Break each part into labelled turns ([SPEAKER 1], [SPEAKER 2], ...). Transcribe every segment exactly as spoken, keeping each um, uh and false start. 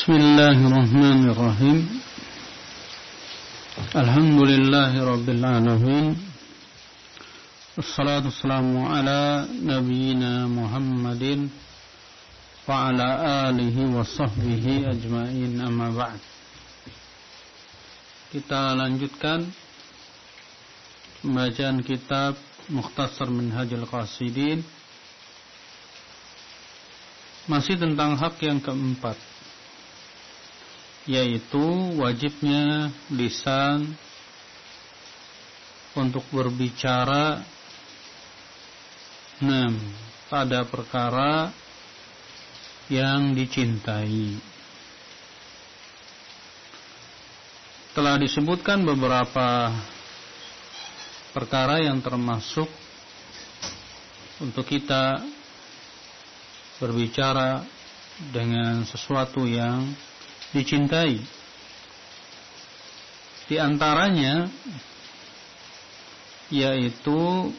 [SPEAKER 1] Bismillahirrahmanirrahim. Alhamdulillahirabbil alamin. Wassalatu wassalamu ala nabiyyina Muhammadin wa ala alihi wa sahbihi ajma'in, amma ba'd. Kita lanjutkan pembacaan kitab Mukhtasar Minhajul Qasidin, masih tentang hak yang keempat, yaitu wajibnya lisan untuk berbicara enam pada perkara yang dicintai. Telah disebutkan beberapa perkara yang termasuk untuk kita berbicara dengan sesuatu yang dicintai. Di antaranya yaitu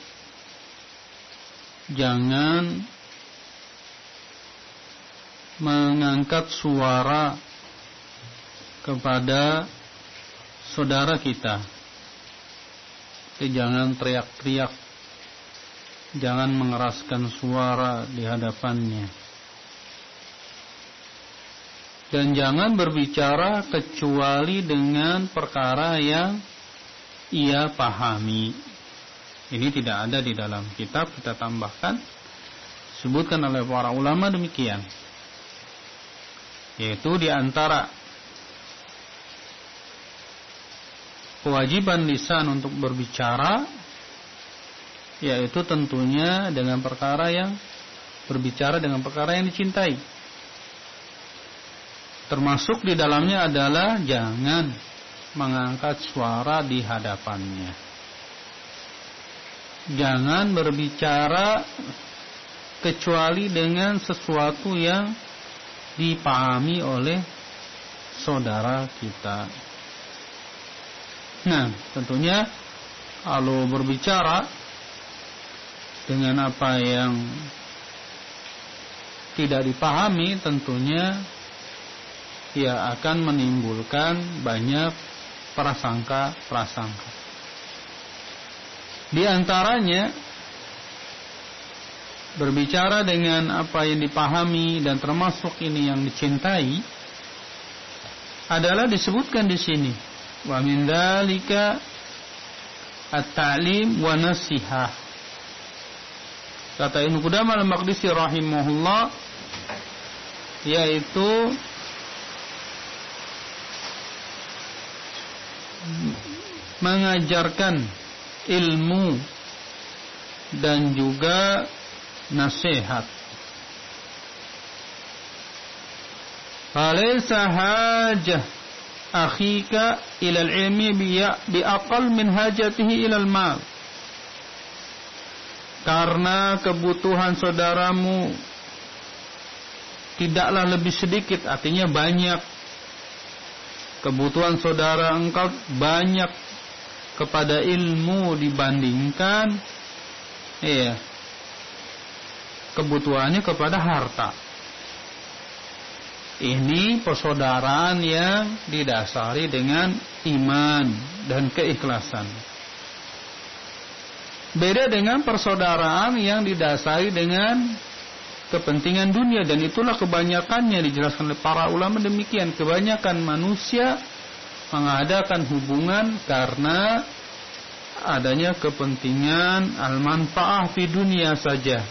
[SPEAKER 1] jangan mengangkat suara kepada saudara kita. Jadi jangan teriak-teriak, jangan mengeraskan suara di hadapannya. Dan jangan berbicara kecuali dengan perkara yang ia pahami. Ini tidak ada di dalam kitab, kita tambahkan, disebutkan oleh para ulama demikian. Yaitu di antara kewajiban lisan untuk berbicara, yaitu tentunya dengan perkara yang berbicara dengan perkara yang dicintai. Termasuk di dalamnya adalah jangan mengangkat suara di hadapannya. Jangan berbicara kecuali dengan sesuatu yang dipahami oleh saudara kita. Nah, tentunya kalau berbicara dengan apa yang tidak dipahami, tentunya ia akan menimbulkan banyak prasangka-prasangka. Di antaranya berbicara dengan apa yang dipahami dan termasuk ini yang dicintai adalah disebutkan di sini. Wa min dzalika at-ta'lim wa nasihah. Kata Ibnu Qudamah al-Maqdisi rahimahullah, yaitu mengajarkan ilmu dan juga nasihat. Falaysa hajah akhika ila al-ilmi bi aqall min hajatihi ila al-mal. Karena kebutuhan saudaramu tidaklah lebih sedikit, artinya banyak. Kebutuhan saudara engkau banyak kepada ilmu dibandingkan iya, kebutuhannya kepada harta. Ini persaudaraan yang didasari dengan iman dan keikhlasan. Beda dengan persaudaraan yang didasari dengan kepentingan dunia, dan itulah kebanyakannya dijelaskan oleh para ulama demikian. Kebanyakan manusia mengadakan hubungan karena adanya kepentingan al-manfaah fi dunia saja.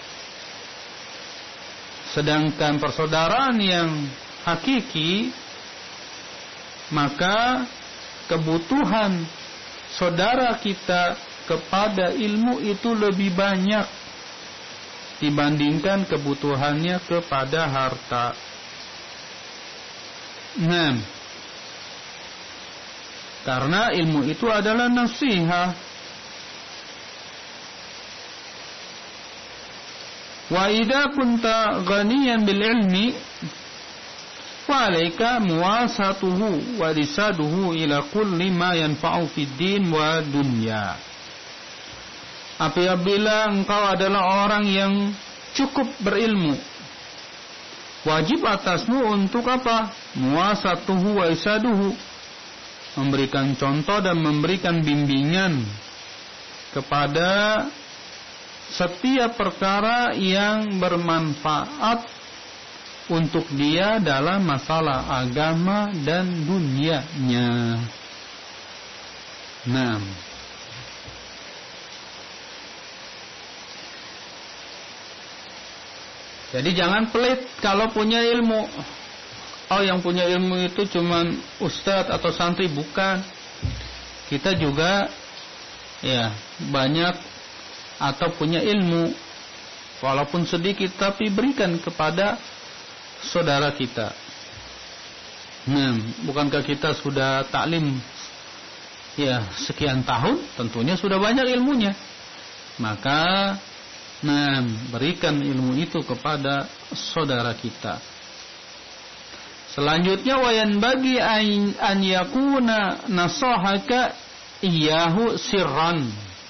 [SPEAKER 1] Sedangkan persaudaraan yang hakiki, maka kebutuhan saudara kita kepada ilmu itu lebih banyak dibandingkan kebutuhannya kepada harta. Nah, karena ilmu itu adalah nasihat. Wa idza kunta ghaniyan bil ilmi fa alayka muwasatuhu wa risaduhu ila kulli ma yanfa'u fid din wa dunya. Apabila engkau adalah orang yang cukup berilmu, wajib atasmu untuk apa? muwasatuhu wa isaduhu, memberikan contoh dan memberikan bimbingan kepada setiap perkara yang bermanfaat untuk dia dalam masalah agama dan dunianya. Nah, jadi jangan pelit kalau punya ilmu. Oh, yang punya ilmu itu cuman ustadz atau santri, bukan. Kita juga ya banyak atau punya ilmu, walaupun sedikit, tapi berikan kepada saudara kita. Nah, bukankah kita sudah taklim ya sekian tahun, tentunya sudah banyak ilmunya. Maka nah, berikan ilmu itu kepada saudara kita. Selanjutnya, wayan bagi an yakuna nasahaka iyahu sirran.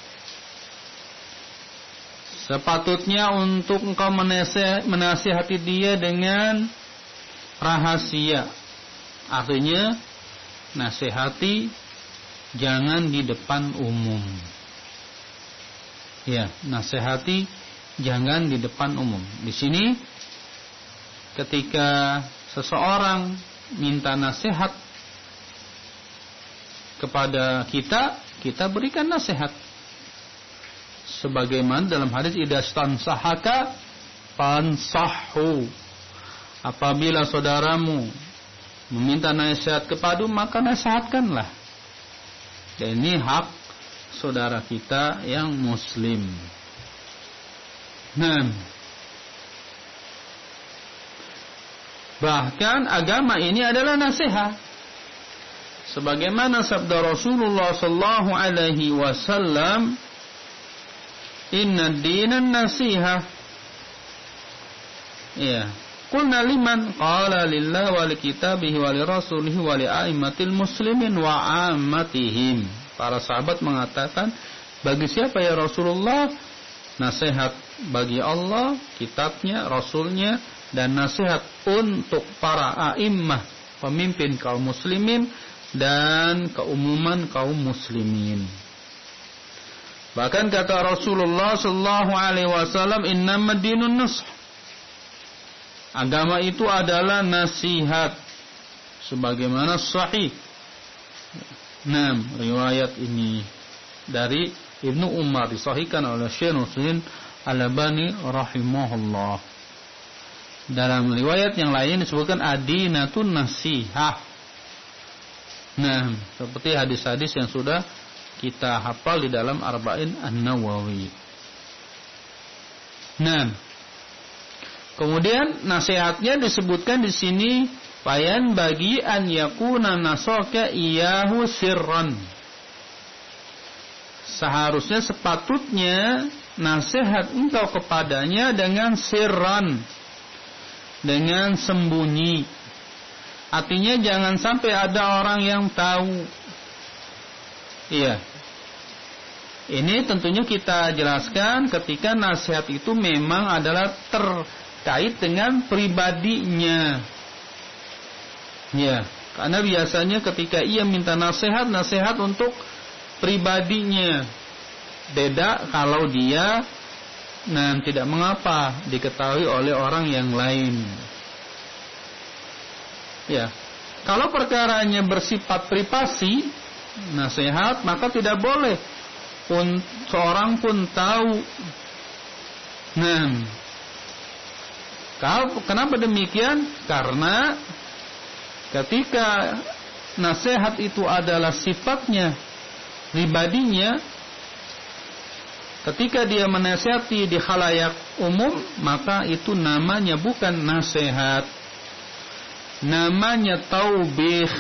[SPEAKER 1] Sepatutnya untuk engkau menasihati dia dengan rahasia. Artinya, nasihati jangan di depan umum. Ya, nasihati jangan di depan umum. Di sini, ketika seseorang minta nasihat kepada kita, kita berikan nasihat. Sebagaimana dalam hadis idastan sahaka fansahhu, apabila saudaramu meminta nasihat kepadamu, maka nasihatkanlah. Dan ini hak saudara kita yang muslim. Nah, bahkan agama ini adalah nasihat. Sebagaimana sabda Rasulullah sallallahu alaihi wasallam, inna dinan nasihah. Ya, qulna liman? Qala lillah wa li kitabihi wa li rasulihi wa li a'immatil muslimin wa 'ammatihim. Para sahabat mengatakan, bagi siapa ya Rasulullah? Nasihat bagi Allah, kitabnya, rasulnya, dan nasihat untuk para a'immah, pemimpin kaum muslimin dan keumuman kaum muslimin. Bahkan kata Rasulullah sallallahu alaihi wasallam, innamad dinun nashh. Agama itu adalah nasihat, sebagaimana sahih. Nah, riwayat ini dari Ibnu Umar, disahihkan oleh Syekh Nusrin Al-Albani rahimahullah. Dalam riwayat yang lain disebutkan adinatun nasihah. Nah, seperti hadis-hadis yang sudah kita hafal di dalam Arba'in An-Nawawi. Nah, kemudian nasihatnya disebutkan di sini, bayan bagi an yakuna nasaka iyahu sirran. Seharusnya, sepatutnya nasihat engkau kepadanya dengan sirran, dengan sembunyi. Artinya jangan sampai ada orang yang tahu. Iya. Ini tentunya kita jelaskan ketika nasihat itu memang adalah terkait dengan pribadinya. Ya, karena biasanya ketika ia minta nasihat, nasihat untuk pribadinya. Beda kalau dia nah tidak mengapa diketahui oleh orang yang lain. Ya, kalau perkaranya bersifat privasi, nasihat, maka tidak boleh pun seorang pun tahu. Nah, kalau kenapa demikian? Karena ketika nasihat itu adalah sifatnya pribadinya, ketika dia menasihati di khalayak umum, maka itu namanya bukan nasihat, namanya taubih.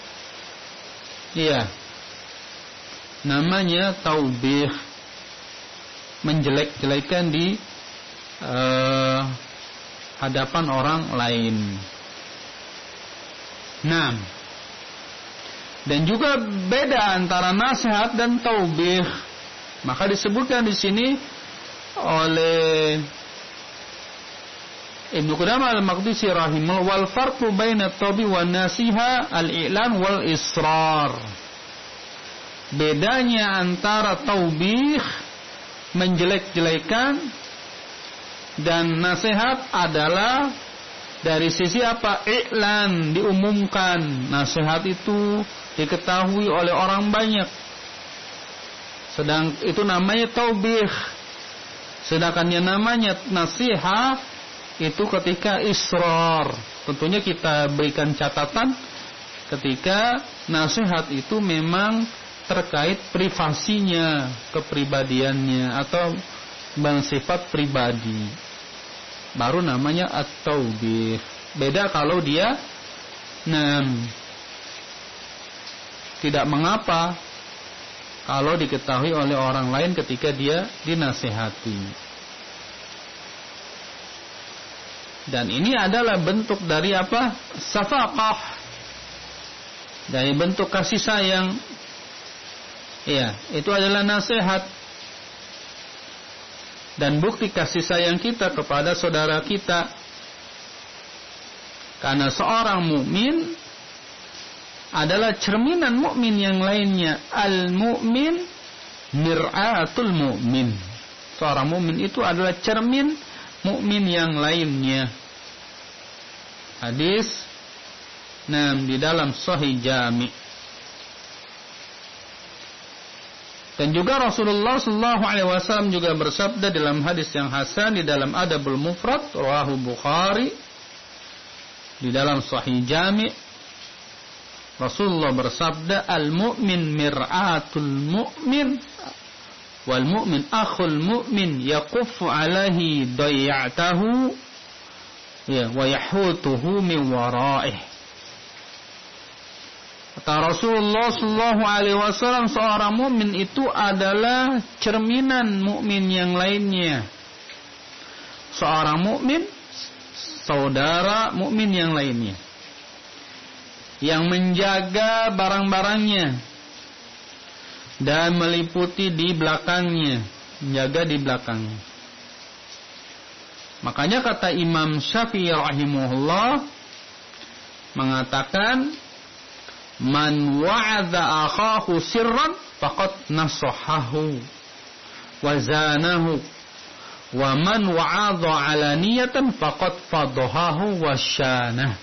[SPEAKER 1] Iya, namanya taubih, menjelek-jelekan di uh, hadapan orang lain. Nah, dan juga beda antara nasihat dan taubih. Maka disebutkan di sini oleh Ibnu Qudamah al-Maqdisi rahimahullah, wal farqu baina at-tawbi wan nasiha al-i'lan wal israr. Bedanya antara taubih, menjelek-jelekan, dan nasihat adalah dari sisi apa? I'lan, diumumkan. Nasihat itu diketahui oleh orang banyak. Sedang itu namanya taubih. Sedangkan yang namanya nasihat itu ketika israr. Tentunya kita berikan catatan ketika nasihat itu memang terkait privasinya, kepribadiannya atau bersifat pribadi. Baru namanya at-taubih. Beda kalau dia nam tidak mengapa kalau diketahui oleh orang lain ketika dia dinasihati. Dan ini adalah bentuk dari apa? Safaqah. Dari bentuk kasih sayang. Iya, itu adalah nasihat. Dan bukti kasih sayang kita kepada saudara kita. Karena seorang mukmin adalah cerminan mukmin yang lainnya. Al-mu'min mir'atul mu'min. Seorang mukmin itu adalah cermin mukmin yang lainnya. Hadis enam di dalam Sahih Jami'. Dan juga Rasulullah sallallahu alaihi wasallam juga bersabda dalam hadis yang hasan di dalam Adabul Mufrad rawahu Bukhari di dalam Sahih Jami'. Rasulullah bersabda, al-mu'min mir'atul mu'min wal mu'min akhul mu'min yaquffu alaihi dayatahu ya wa yahutuhu min wara'ih. Kata Rasulullah sallallahu alaihi wasallam, seorang mukmin itu adalah cerminan mukmin yang lainnya. Seorang mukmin saudara mukmin yang lainnya, yang menjaga barang-barangnya dan meliputi di belakangnya, menjaga di belakangnya. Makanya kata Imam Syafi'i rahimahullah mengatakan, man wa'adha akhahu sirran faqad nasahahu wa zanahu wa man wa'adha alaniyatan faqad fadahahu wa syanah.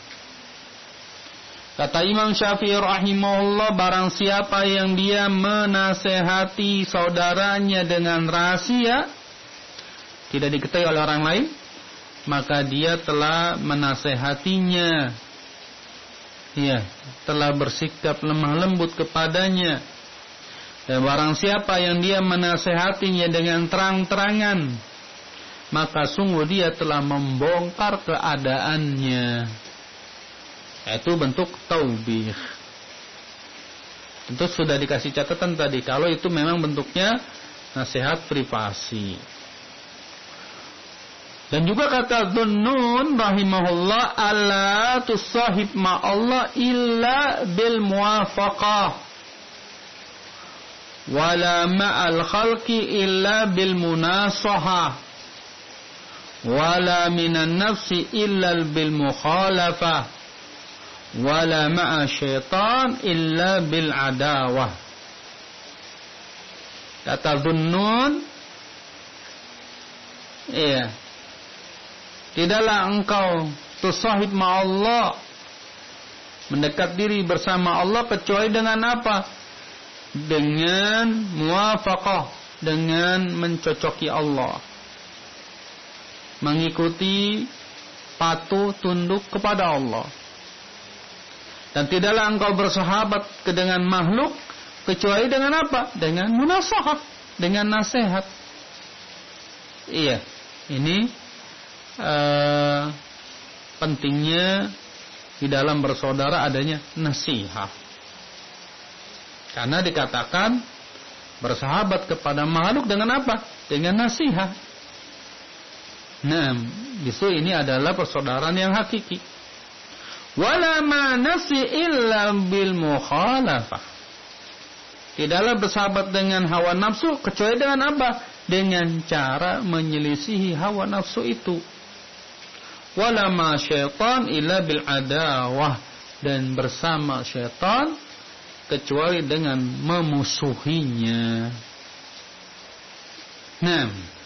[SPEAKER 1] Kata Imam Syafi'i rahimahullah, barang siapa yang dia menasehati saudaranya dengan rahasia, tidak diketahui oleh orang lain, maka dia telah menasehatinya, ya, telah bersikap lemah lembut kepadanya. Dan barang siapa yang dia menasehatinya dengan terang-terangan, maka sungguh dia telah membongkar keadaannya. Itu bentuk taubih. Tentu sudah dikasih catatan tadi, kalau itu memang bentuknya nasihat privasi. Dan juga kata Dhunnun rahimahullah, alla tusahib ma'allah illa bil muwafaqah wala ma'al khalqi illa bil munasahah wala minan nafsi illa bil mukhalafah wala ma'a syaitan illa bil adawah. Kata Dhunnun, iya, tidaklah engkau tusahib ma'allah, mendekat diri bersama Allah, kecuali dengan apa? Dengan muwafaqah, dengan mencocoki Allah, mengikuti, patuh, tunduk kepada Allah. Dan tidaklah engkau bersahabat dengan makhluk kecuali dengan apa? Dengan munasahah, dengan nasihat. Iya, ini uh, pentingnya di dalam bersaudara adanya nasihat. Karena dikatakan bersahabat kepada makhluk dengan apa? Dengan nasihat. Nah, justru ini adalah persaudaraan yang hakiki. Wala ma nafsi illa bil mukhalafah. Tidaklah bersahabat dengan hawa nafsu kecuali dengan apa? Dengan cara menyelisihi hawa nafsu itu. wala ma syaitan illa bil adawah, dan bersama syaitan kecuali dengan memusuhinya. Nah,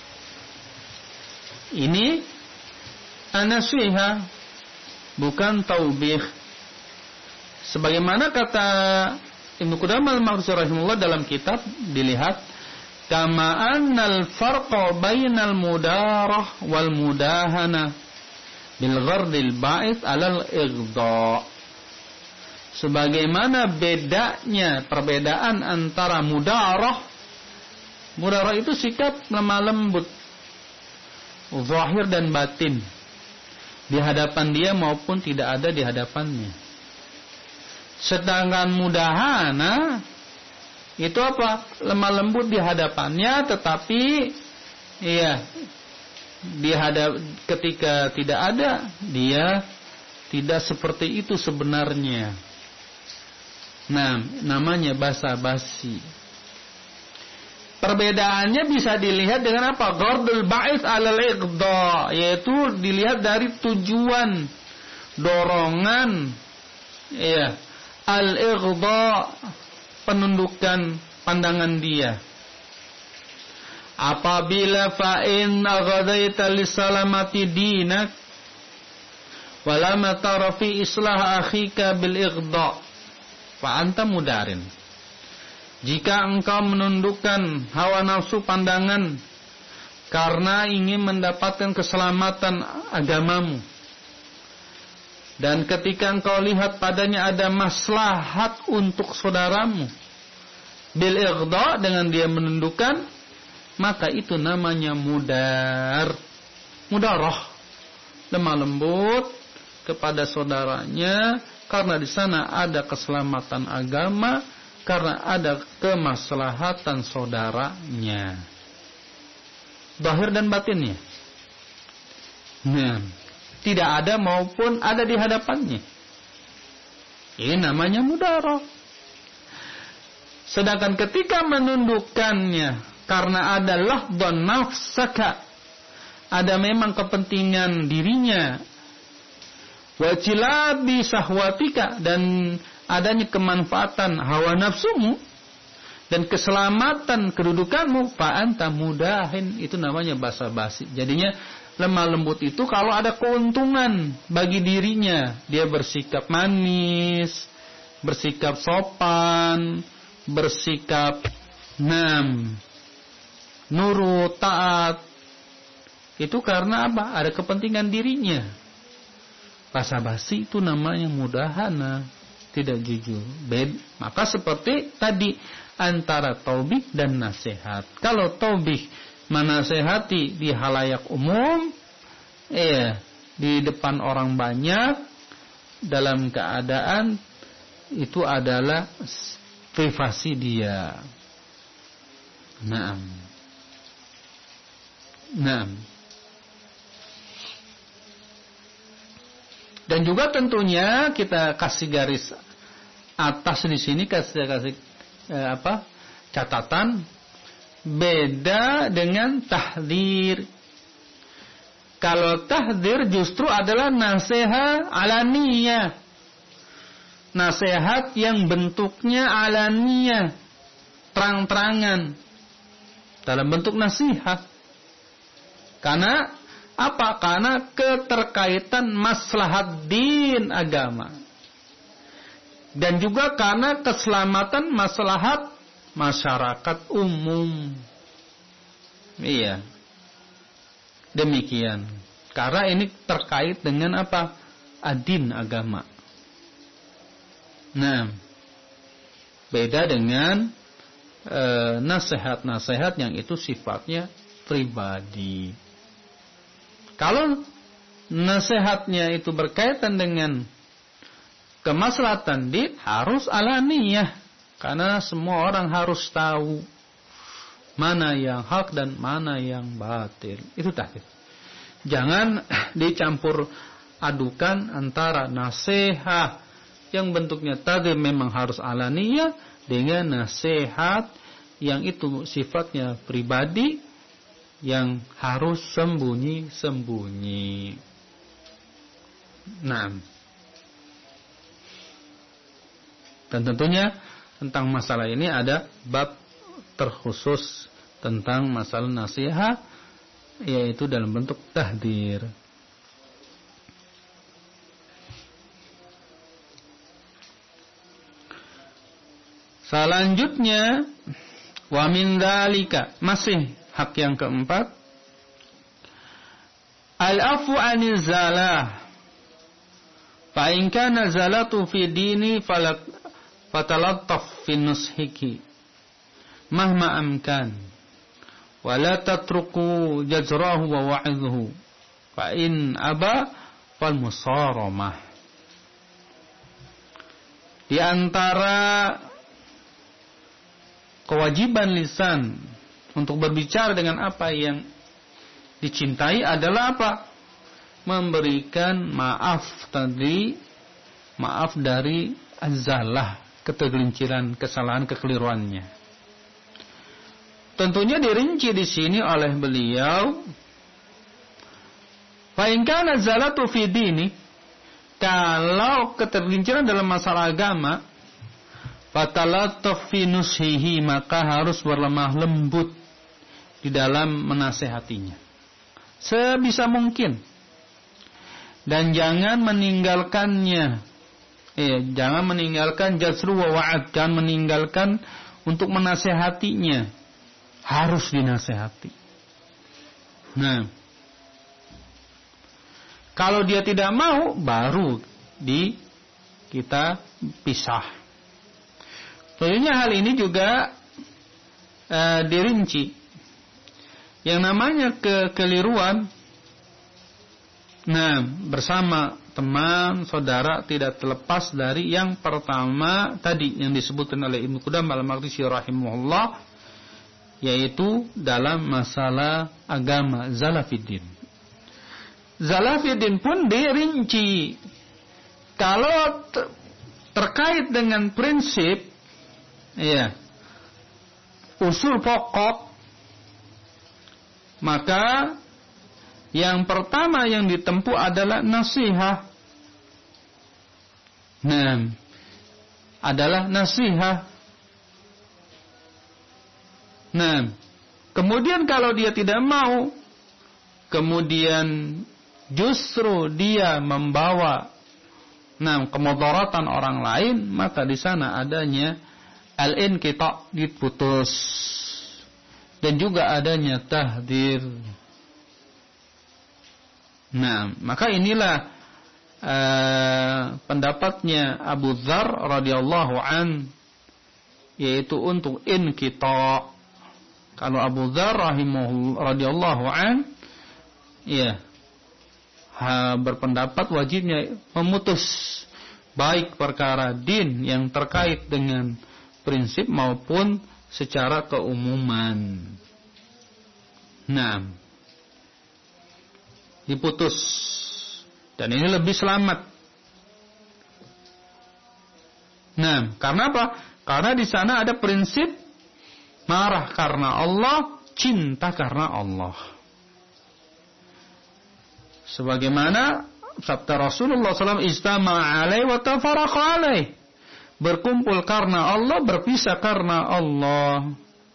[SPEAKER 1] ini an-nasihah, bukan taubih. Sebagaimana kata Ibnu Qudamah al-Maqdisi rahimahullah dalam kitab, dilihat kama annal farqa bainal mudarah wal mudahana bil ghardil ba'its 'alal ighdha. Sebagaimana bedanya perbedaan antara mudarah, mudarah itu sikap lemah lembut, zahir dan batin, di hadapan dia maupun tidak ada di hadapannya. Sedangkan mudahana itu apa? Lemah lembut di hadapannya, tetapi iya, di hadap ketika tidak ada, dia tidak seperti itu sebenarnya. Nah, namanya basa-basi. Perbedaannya bisa dilihat dengan apa? Ghardul ba'its 'alal ighdha, yaitu dilihat dari tujuan, dorongan, ya, al-ighdha, penundukan pandangan dia. Apabila fa in aghadaita li salamati dinak wala ma tara fi islah akhika bil ighdha fa anta mudarin. Jika engkau menundukkan hawa nafsu pandangan karena ingin mendapatkan keselamatan agamamu, dan ketika engkau lihat padanya ada maslahat untuk saudaramu, bil ighdha, dengan dia menundukkan, maka itu namanya mudar. Mudarah, lemah lembut kepada saudaranya, karena di sana ada keselamatan agama, karena ada kemaslahatan saudaranya, zahir dan batinnya. Nah, tidak ada maupun ada di hadapannya. Ini namanya mudarah. Sedangkan ketika menundukkannya karena ada lahdhan nafsaka, ada memang kepentingan dirinya, wajilabi sahwatika, dan adanya kemanfaatan hawa nafsumu dan keselamatan kedudukanmu, fa anta mudahin, itu namanya basa-basi. Jadinya lemah lembut itu kalau ada keuntungan bagi dirinya, dia bersikap manis, bersikap sopan, bersikap nam, nurut, taat, itu karena apa? Ada kepentingan dirinya. Basa-basi itu namanya mudahana, tidak jujur. Bed. Maka seperti tadi antara taubih dan nasihat. Kalau taubih menasehati di halayak umum, iya, di depan orang banyak, dalam keadaan itu adalah privasi dia. Naam. Naam. Dan juga tentunya kita kasih garis atas di sini, kasih kasih eh, apa? catatan, beda dengan tahdzir. Kalau tahdzir justru adalah nasihat alaniyah. Nasihat yang bentuknya alaniyah, terang-terangan, dalam bentuk nasihat. Karena apa? Karena keterkaitan maslahat din agama. Dan juga karena keselamatan maslahat masyarakat umum. Iya. Demikian. Karena ini terkait dengan apa? Adin, agama. Nah, beda dengan e, nasihat-nasihat yang itu sifatnya pribadi. Kalau nasihatnya itu berkaitan dengan kemaslahatan din, harus alaniyah, karena semua orang harus tahu mana yang hak dan mana yang batil. Itu tahdzir. Jangan dicampur adukan antara nasihat yang bentuknya tahdzir memang harus alaniyah dengan nasihat yang itu sifatnya pribadi, yang harus sembunyi-sembunyi. Nah, dan tentunya tentang masalah ini ada bab terkhusus tentang masalah nasihat, yaitu dalam bentuk tahdir. Selanjutnya, wa min dzalika, masih hak yang keempat, al-afu 'anil zalah. Fa in kana zalatu fi dini falak fatalattaf fi nushiki mahma amkan wa la tatruku jazrahu wa wa'idhu fa in aba fal musaramah. Di antara kewajiban lisan untuk berbicara dengan apa yang dicintai adalah apa? Memberikan maaf tadi, maaf dari azzalah, ketergelinciran, kesalahan, kekeliruannya. Tentunya dirinci di sini oleh beliau, fa in kana zalatu fi dini, kalau ketergelinciran dalam masalah agama, fatalattaf fi nushihi, maka harus berlemah lembut di dalam menasehatinya sebisa mungkin, dan jangan meninggalkannya. Eh, jangan meninggalkan jazru wa wa'ad, jangan meninggalkan untuk menasehatinya, harus dinasehati. Nah, kalau dia tidak mau, baru di kita pisah. Tentunya hal ini juga uh, dirinci. Yang namanya kekeliruan, nah, bersama teman, saudara, tidak terlepas dari yang pertama tadi yang disebutkan oleh Ibnu Qudamah al-Maqdisi rahimahullah, yaitu dalam masalah agama, zalafiddin. Zalafiddin pun dirinci. Kalau ter- terkait dengan prinsip, ya, usul pokok, maka yang pertama yang ditempuh adalah nasihat. Nah, adalah nasihat. Nah, kemudian kalau dia tidak mau, kemudian justru dia membawa nah kemudaratan orang lain, maka di sana adanya al-inqita', diputus, dan juga adanya tahdir. Nah, maka inilah uh, pendapatnya Abu Dzar radhiyallahu an, yaitu untuk inqita'. Kalau Abu Dzar rahimahullah radhiyallahu an, ya, ha, berpendapat wajibnya memutus baik perkara din yang terkait dengan prinsip maupun secara keumuman. Nah, diputus, dan ini lebih selamat. Nah, karena apa? Karena di sana ada prinsip marah karena Allah, cinta karena Allah. Sebagaimana sabda Rasulullah shallallahu alaihi wasallam, istama'a alaihi wa tafaraqa alaihi, berkumpul karena Allah, berpisah karena Allah.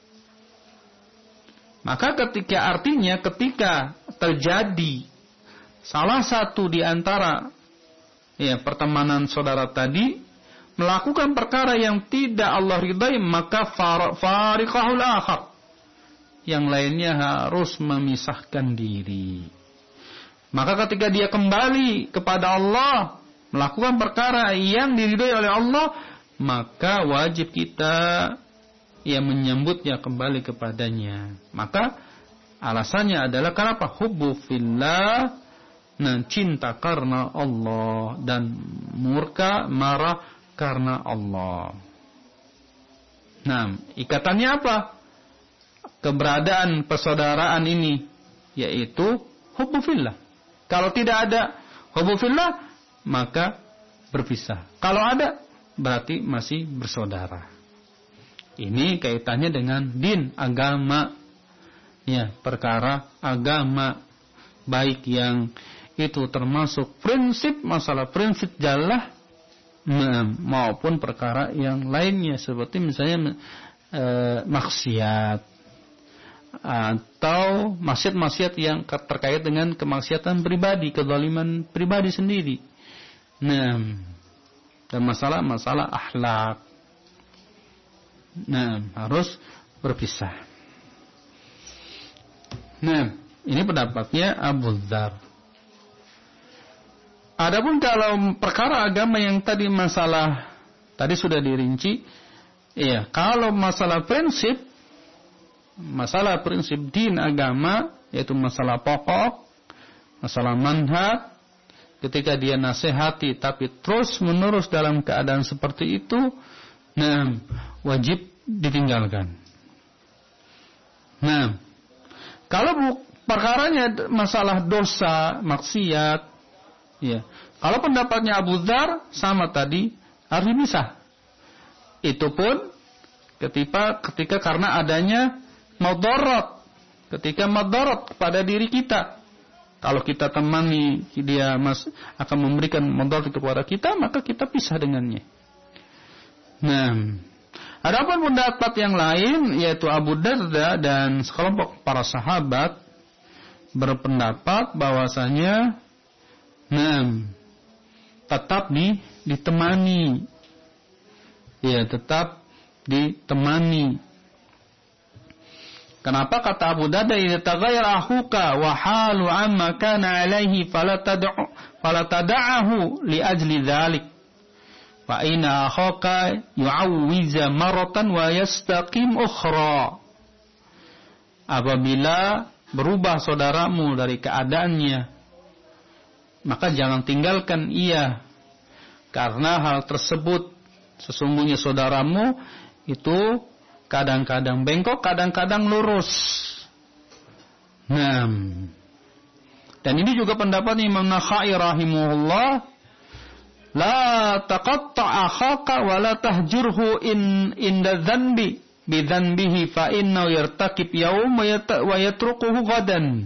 [SPEAKER 1] Maka ketika artinya ketika terjadi salah satu di antara ya pertemanan saudara tadi melakukan perkara yang tidak Allah ridai, maka fariqahul akhar, yang lainnya harus memisahkan diri. Maka ketika dia kembali kepada Allah, melakukan perkara yang diridhai oleh Allah, maka wajib kita ya menyambutnya kembali kepadanya. Maka alasannya adalah kenapa? Hubbu fillah, nah cinta karena Allah, dan murka marah karena Allah. Nah, ikatannya apa? Keberadaan persaudaraan ini, yaitu hubbu fillah. Kalau tidak ada hubbu fillah, maka berpisah. Kalau ada, berarti masih bersaudara. Ini kaitannya dengan din, agama. Ya, perkara agama, baik yang itu termasuk prinsip, masalah prinsip jalah maupun perkara yang lainnya seperti misalnya e, maksiat atau maksiat-maksiat yang terkait dengan kemaksiatan pribadi, kezaliman pribadi sendiri. Nah, dan masalah-masalah akhlak. Nah, harus berpisah. Nah, ini pendapatnya Abu Dzar. Adapun kalau perkara agama yang tadi masalah tadi sudah dirinci, ya, kalau masalah prinsip, masalah prinsip din agama, yaitu masalah pokok, masalah manhaj, ketika dia nasihati tapi terus menerus dalam keadaan seperti itu, nah, wajib ditinggalkan. Nah, kalau perkaranya masalah dosa, maksiat, ya, kalau pendapatnya Abu Dzar sama tadi harus dipisah. Itu pun ketika ketika karena adanya madarat, ketika madarat kepada diri kita. Kalau kita temani dia mas, akan memberikan madarat itu kepada kita, maka kita pisah dengannya. Nah, adapun pendapat yang lain yaitu Abu Darda dan sekelompok para sahabat berpendapat bahwasanya nah, tetap di, ditemani. Ya, tetap ditemani. Kenapa kata Abu Darda, "Idza taghayyara akhuka wa halu amma kana alaihi fala tad'u fala tad'ahu li ajli dzalik. Fa inna akhaka yu'awwiza maratan wa yastaqim ukhra." Apabila berubah saudaramu dari keadaannya, maka jangan tinggalkan ia, karena hal tersebut sesungguhnya saudaramu itu kadang-kadang bengkok, kadang-kadang lurus. Nah, dan ini juga pendapat Imam Nakhai rahimahullah, la taqatta' akhaka wa la tahjurhu in inda dzanbi bi dzanbihi fa innahu yartakib yawm wa yatrukuhu ghadan.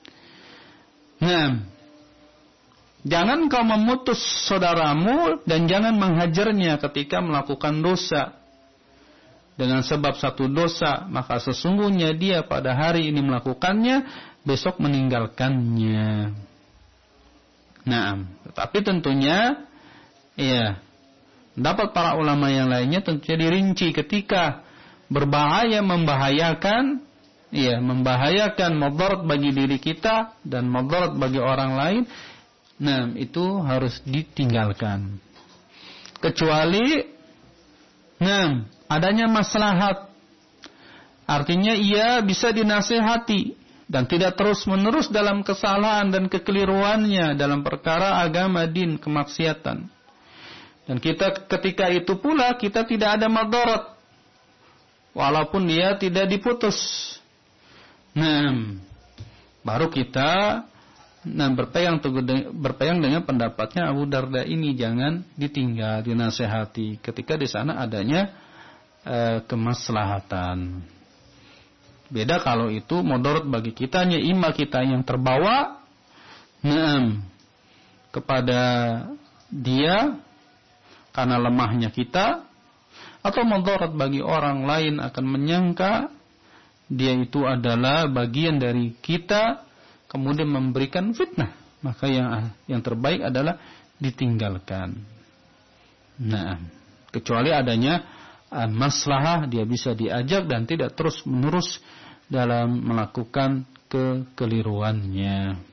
[SPEAKER 1] Nah, jangan kau memutus saudaramu dan jangan menghajarnya ketika melakukan dosa. Dengan sebab satu dosa, maka sesungguhnya dia pada hari ini melakukannya, besok meninggalkannya. Nah, tetapi tentunya, ya, dapat para ulama yang lainnya tentunya dirinci ketika berbahaya, membahayakan, ya, membahayakan madarat bagi diri kita dan madarat bagi orang lain. Nah, itu harus ditinggalkan. Kecuali, nah, adanya maslahat. Artinya ia bisa dinasihati dan tidak terus-menerus dalam kesalahan dan kekeliruannya dalam perkara agama, din, kemaksiatan. Dan kita ketika itu pula kita tidak ada madarat walaupun dia tidak diputus. Nah, baru kita nah berpegang teguh berpegang dengan pendapatnya Abu Darda ini, jangan ditinggal, dinasihati ketika di sana adanya e, kemaslahatan. Beda kalau itu mudarat bagi kitanya, ima kita yang terbawa nah, kepada dia karena lemahnya kita, atau mudarat bagi orang lain akan menyangka dia itu adalah bagian dari kita, kemudian memberikan fitnah, maka yang yang terbaik adalah ditinggalkan. Nah, kecuali adanya uh, maslahah, dia bisa diajak dan tidak terus menerus dalam melakukan kekeliruannya.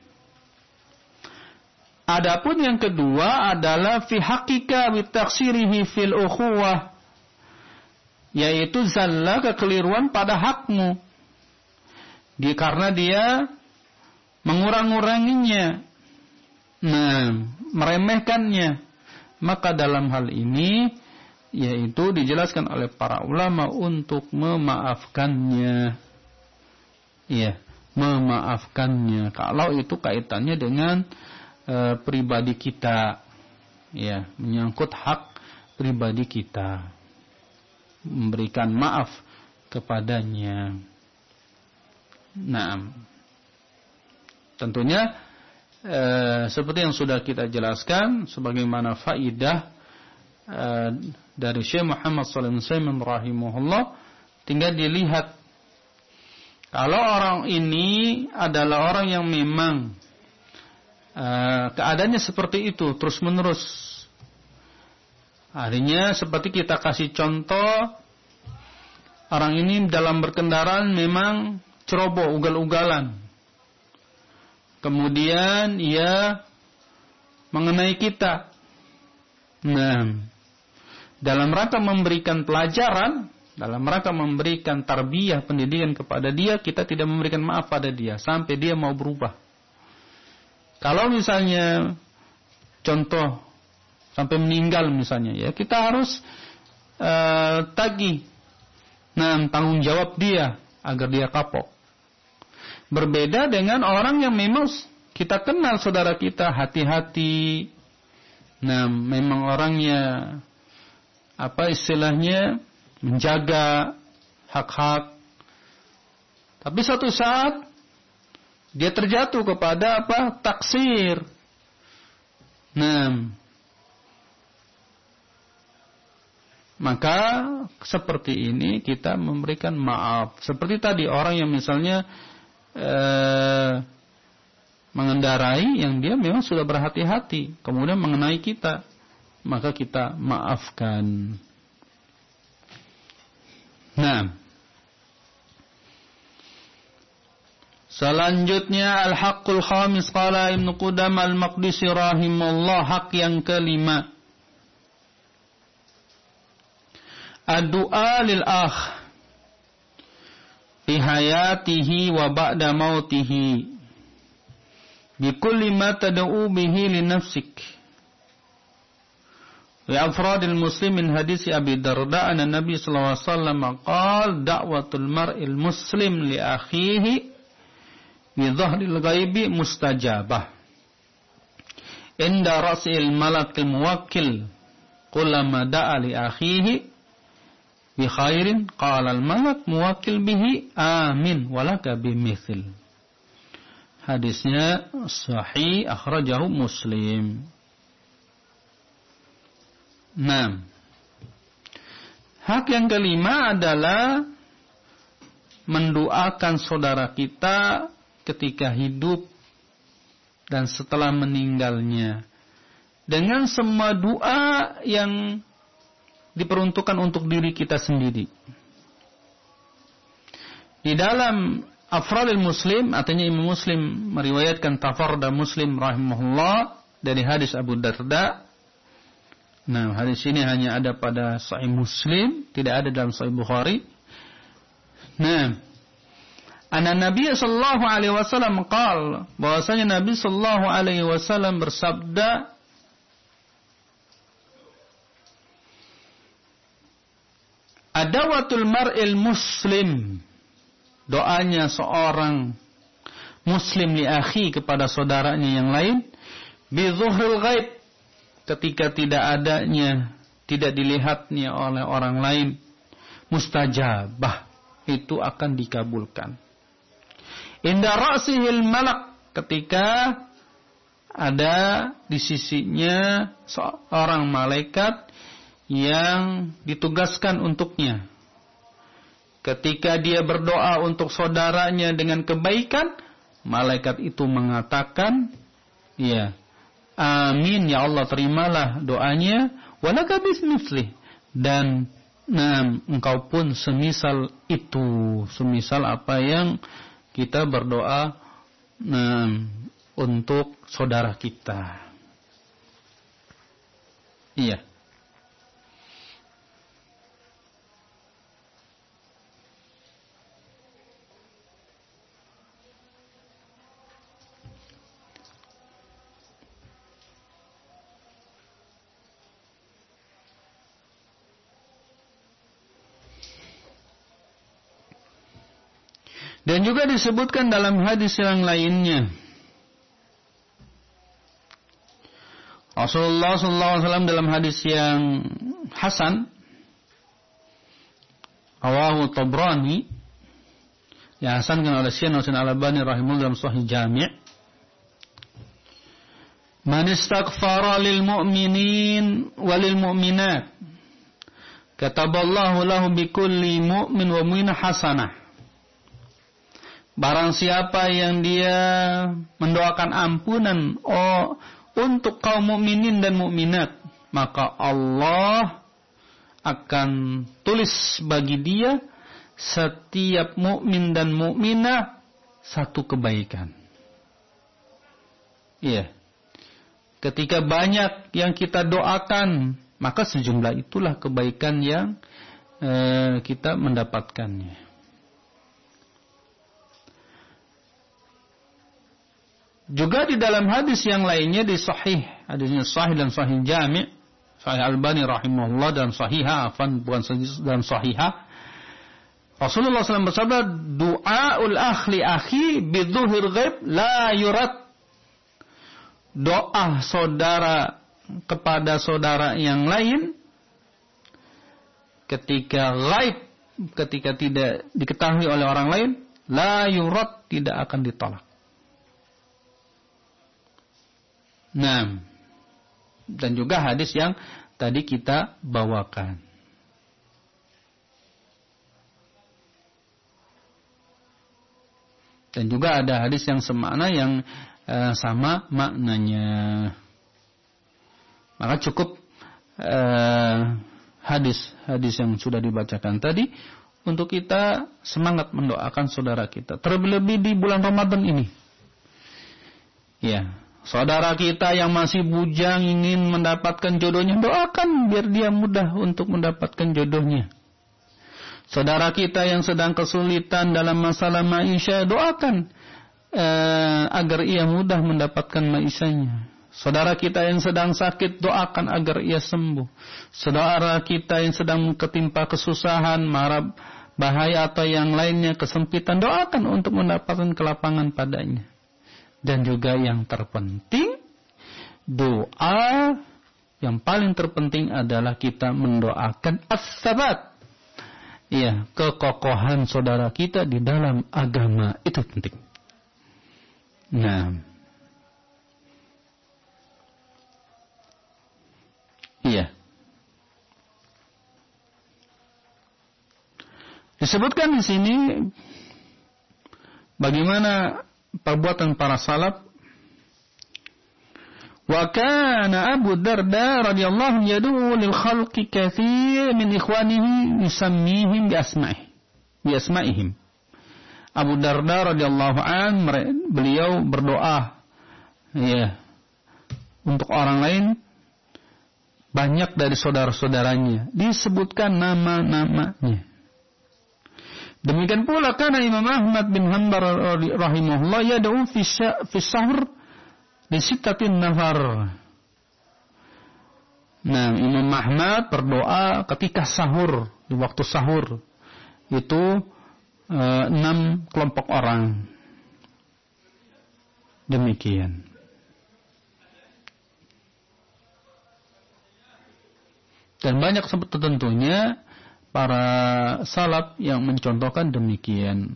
[SPEAKER 1] Adapun yang kedua adalah fi haqiqa bi taqsirihi fil ukhuwah, yaitu zalla, kekeliruan pada hakmu. Dia karena dia mengurang-uranginya, nah, meremehkannya, maka dalam hal ini yaitu dijelaskan oleh para ulama untuk memaafkannya, ya, memaafkannya kalau itu kaitannya dengan e, pribadi kita, ya, menyangkut hak pribadi kita, memberikan maaf kepadanya. Nah, tentunya eh, seperti yang sudah kita jelaskan sebagaimana faidah eh, dari Syekh Muhammad Shalih Al Utsaimin rahimahullah, tinggal dilihat kalau orang ini adalah orang yang memang uh, keadaannya seperti itu terus-menerus. Artinya seperti kita kasih contoh, orang ini dalam berkendaraan memang ceroboh, ugal-ugalan. Kemudian ia mengenai kita. Nah, dalam rangka memberikan pelajaran, dalam rangka memberikan tarbiyah, pendidikan kepada dia, kita tidak memberikan maaf pada dia sampai dia mau berubah. Kalau misalnya contoh sampai meninggal misalnya, ya kita harus uh, tagih, nah tanggung jawab dia agar dia kapok. Berbeda dengan orang yang memang kita kenal saudara kita hati-hati, nah memang orangnya apa istilahnya menjaga hak-hak, tapi suatu saat dia terjatuh kepada apa taksir. Nah, maka seperti ini kita memberikan maaf. Seperti tadi orang yang misalnya eh, mengendarai yang dia memang sudah berhati-hati, kemudian mengenai kita, maka kita maafkan. Nah, selanjutnya al-haqqul khamis qala Ibnu Qudamah al-Maqdisi rahimahullah, hak yang kelima, ad-du'a lil akh fi hayatihi wa ba'da mautihi bi kulli ma tad'u bihi li nafsik. لأفراد المسلم من حديث أبي الدرداء أن النبي صلى الله عليه وسلم قال دعوة المرء المسلم لأخيه بظهر الغيب مستجابة عند رأس الملك الموكل كلما دعا لأخيه بخير قال الملك موكل به آمين ولك بمثل. Hadisnya sahih, akhrajahu Muslim. Nah, hak yang kelima adalah mendoakan saudara kita ketika hidup dan setelah meninggalnya dengan semua doa yang diperuntukkan untuk diri kita sendiri. Di dalam Afradul Muslim, artinya Imam Muslim meriwayatkan tafarda Muslim rahimahullah dari hadis Abu Darda. Nah, hadis ini hanya ada pada Sahih Muslim, tidak ada dalam Sahih Bukhari. Nah, anna Nabi sallallahu alaihi wasallam qaal, bahwasanya Nabi sallallahu alaihi wasallam bersabda, adawatul mar'il muslim, doanya seorang muslim li akhi kepada saudaranya yang lain, bi zuhril ghaib, ketika tidak adanya, tidak dilihatnya oleh orang lain, mustajabah, itu akan dikabulkan. Inda ra'sihil malak, ketika ada di sisinya seorang malaikat yang ditugaskan untuknya. Ketika dia berdoa untuk saudaranya dengan kebaikan, malaikat itu mengatakan, ya, amin ya Allah, terimalah doanya, walaka bismithli, dan nah, engkau pun semisal itu, semisal apa yang kita berdoa nah, untuk saudara kita. Iya. Dan juga disebutkan dalam hadis yang lainnya, Rasulullah sallallahu alaihi wasallam dalam hadis yang hasan, rawahu Tabrani, yang hasankan oleh Syekh Nasir Al-Albani rahimahullah dalam Sahih Jami', Man istaghfara lil mu'minin walil mu'minat kataballahu lahu bikulli mu'min wa mu'minah hasanah. Barang siapa yang dia mendoakan ampunan oh, untuk kaum mukminin dan mukminat, maka Allah akan tulis bagi dia setiap mukmin dan mukminah satu kebaikan. Iya. Ketika banyak yang kita doakan, maka sejumlah itulah kebaikan yang eh, kita mendapatkannya. Juga di dalam hadis yang lainnya di sahih, hadisnya sahih dan sahih jami', sahih Albani rahimahullah dan sahihah, afan bukan dan sahihah. Rasulullah shallallahu alaihi wasallam bersabda, "Du'aul akhli akhi bidzuhir ghaib la yurad." Doa saudara kepada saudara yang lain ketika ghaib, ketika tidak diketahui oleh orang lain, la yurad, tidak akan ditolak. Nah, dan juga hadis yang tadi kita bawakan. Dan juga ada hadis yang semakna yang uh, sama maknanya. Maka cukup uh, hadis-hadis yang sudah dibacakan tadi untuk kita semangat mendoakan saudara kita. Terlebih di bulan Ramadan ini. Ya. Saudara kita yang masih bujang ingin mendapatkan jodohnya, doakan biar dia mudah untuk mendapatkan jodohnya. Saudara kita yang sedang kesulitan dalam masalah maisha, doakan eh, agar ia mudah mendapatkan maishanya. Saudara kita yang sedang sakit, doakan agar ia sembuh. Saudara kita yang sedang ketimpa kesusahan, marah, bahaya atau yang lainnya, kesempitan, doakan untuk mendapatkan kelapangan padanya. Dan juga yang terpenting, doa yang paling terpenting adalah kita mendoakan as-sabat. Iya, kekokohan saudara kita di dalam agama itu penting. Nah, iya. Disebutkan di sini bagaimana perbuatan para salaf. Wa kana Abu Darda radhiyallahu yad'u lil khalqi katsir min ikhwanihi yusammihim bi asma'i bi asma'ihim. Abu Darda radhiyallahu an beliau berdoa ya untuk orang lain, banyak dari saudara-saudaranya disebutkan nama-namanya. Demikian pula karena Imam Ahmad bin Hanbal rahimahullah yad'u fi fi sahur li sittatin nafar. Nah, Imam Ahmad berdoa ketika sahur, di waktu sahur itu e, enam kelompok orang. Demikian. Dan banyak tentunya para salaf yang mencontohkan demikian.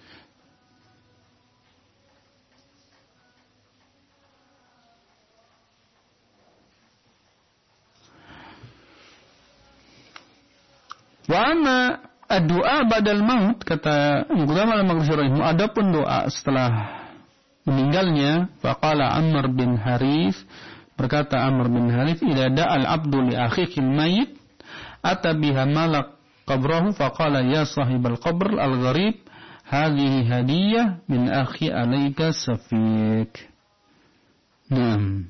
[SPEAKER 1] Wa anna ad-du'a ba'dal maut, kata ulama al-Maghribi, adapun doa setelah meninggalnya, faqala Amr bin Harith, berkata Amr bin Harith, idza da'al abdu li akhihil mayyit ata biha malak qabrahu faqala ya sahibal qabr al-gharib hadhihi hadiyah min akhi alayka safik. Nah,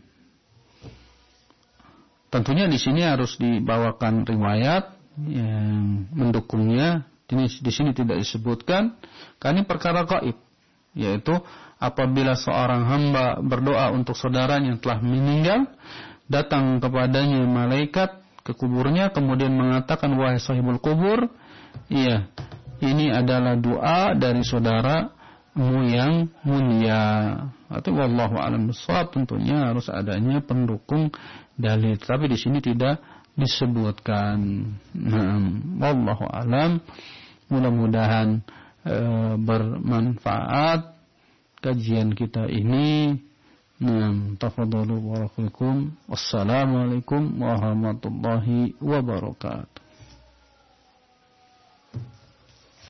[SPEAKER 1] tentunya di sini harus dibawakan riwayat yang mendukungnya. Ini di sini tidak disebutkan karena ini perkara gaib, yaitu apabila seorang hamba berdoa untuk saudaranya yang telah meninggal, datang kepadanya malaikat ke kuburnya kemudian mengatakan, wahai sahibul kubur, iya, ini adalah doa dari saudaramu yang mulia. Atau wallahu a'lam bishawab, tentunya harus adanya pendukung dalil, tapi di sini tidak disebutkan. Nah, wallahu a'lam. Mudah-mudahan e, bermanfaat kajian kita ini, Naam, tafadhalu barakallahu. Wassalamualaikum warahmatullahi wabarakatuh.